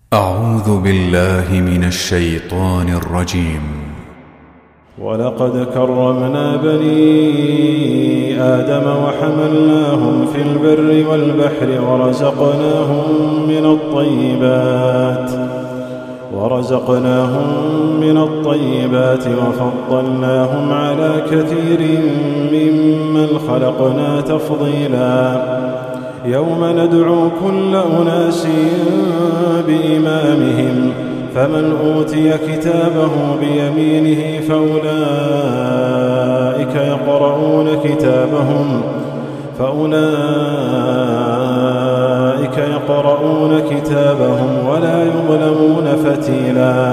أعوذ بالله من الشيطان الرجيم. ولقد كرمنا بني آدم وحملناهم في البر والبحر ورزقناهم من الطيبات وفضلناهم على كثير ممن خلقنا تفضيلا. يوم ندعو كل أناس بإمامهم فمن أوتي كتابه بيمينه فأولئك يقرؤون كتابهم ولا يظلمون فتيلا.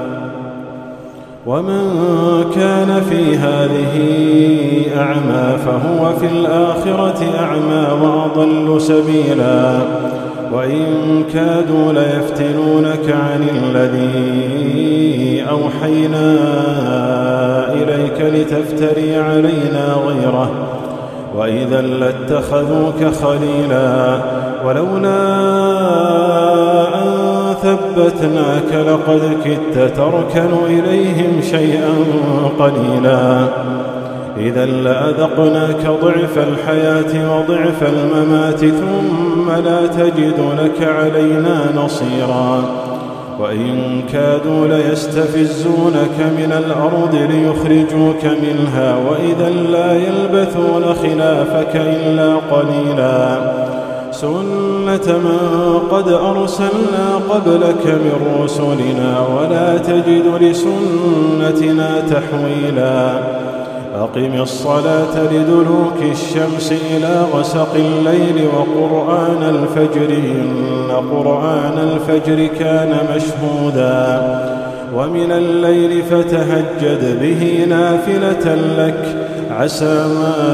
ومن كان في هذه أعمى فهو في الآخرة أعمى وأضل سبيلا. وإن كادوا ليفتنونك عن الذي أوحينا إليك لتفتري علينا غيره وإذا لاتخذوك خليلا. ولولا أن ثبتناك لقد كدت تركن إليهم شيئا قليلا. إذا لأذقناك ضعف الحياة وضعف الممات ثم لا تجد لك علينا نصيرا. وإن كادوا ليستفزونك من الأرض ليخرجوك منها وإذا لا يلبثون خلافك إلا قليلا. سنة من قد أرسلنا قبلك من رسلنا ولا تجد لسنتنا تحويلا. أقم الصلاة لدلوك الشمس إلى غسق الليل وقرآن الفجر إن قرآن الفجر كان مشهودا. ومن الليل فتهجد به نافلة لك عسى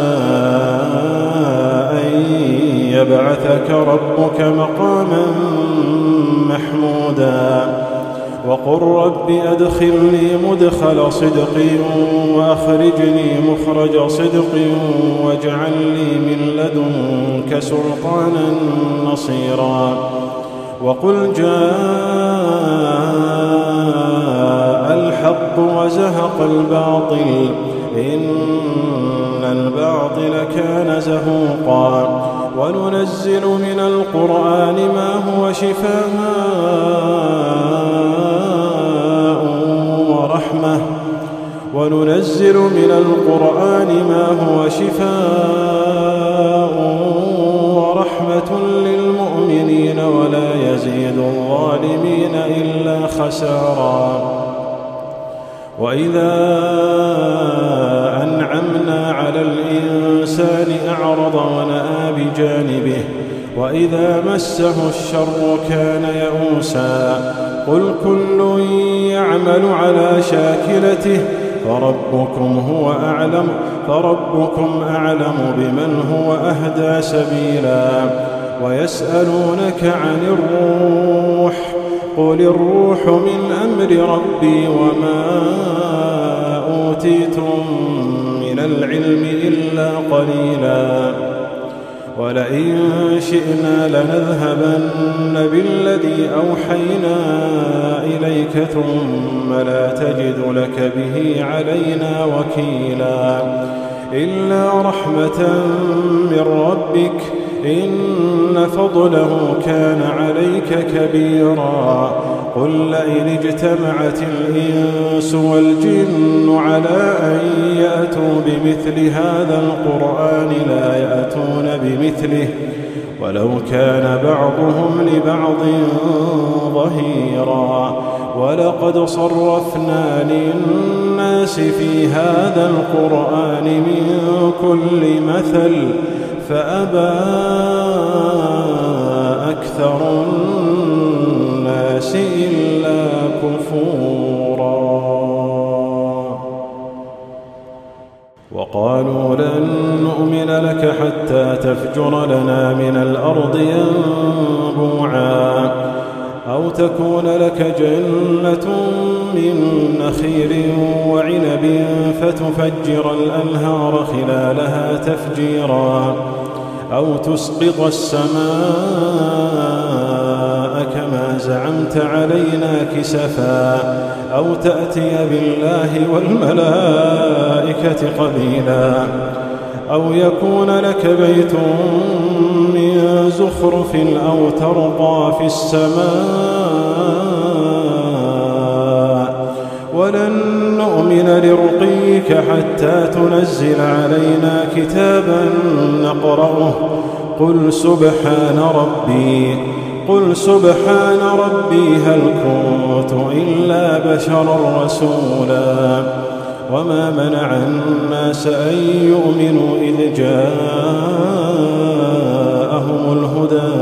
أن يبعثك ربك مقاما محمودا. وقل رب أدخلني مدخل صدق وأخرجني مخرج صدق واجعل لي من لدنك سلطانا نصيرا. وقل جاء الحق وزهق الباطل إن الباطل كان زهوقا. وننزل من القرآن ما هو شفاء ورحمة للمؤمنين ولا يزيد الظالمين إلا خسارا. وإذا أنعمنا على الإنسان أعرض ونأى بجانبه وإذا مسه الشر كان يئوسا. قل كل يعمل على شاكلته فربكم أعلم بمن هو أهدى سبيلا. ويسألونك عن الروح قل الروح من أمر ربي وما أوتيتم من العلم إلا قليلا. ولئن شئنا لنذهبن بالذي أوحينا إليك ثم لا تجد لك به علينا وكيلا. إلا رحمة من ربك إن فضله كان عليك كبيرا. قل لئن اجتمعت الإنس والجن على أن يأتوا بمثل هذا القرآن لا يأتون بمثله ولو كان بعضهم لبعض ظهيرا. ولقد صرفنا للناس في هذا القرآن من كل مثل فأبى أكثر الناس إلا كفورا. وقالوا لن نؤمن لك حتى تفجر لنا من الأرض ينبوعا أو تكون لك جنة من نخيل وعنب فتفجر الأنهار خلالها تفجيرا أو تسقط السماء كما كما زعمت علينا كسفا أو تأتي بالله والملائكة قبيلا أو يكون لك بيت من زخرف أو ترقى في السماء ولن نؤمن لرقيك حتى تنزل علينا كتابا نقرأه قل سبحان ربي هل كنت إلا بشرا رسولا وما منع الناس أن يؤمنوا إذ جاءهم الهدى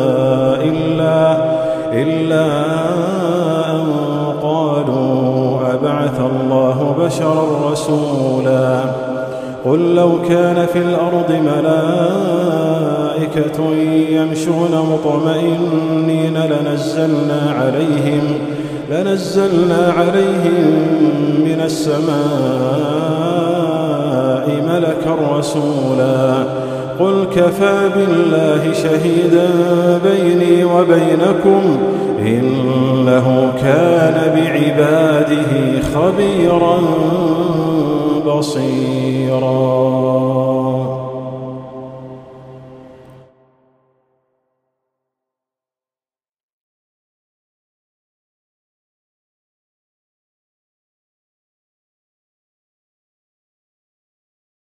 إلا أن قالوا أبعث الله بشرا رسولا قل لو كان في الأرض ملائكة يمشون مطمئنين لنزلنا عليهم من السماء ملكا رسولا قل كفى بالله شهيدا بيني وبينكم إنه كان بعباده خبيرا بصيرا.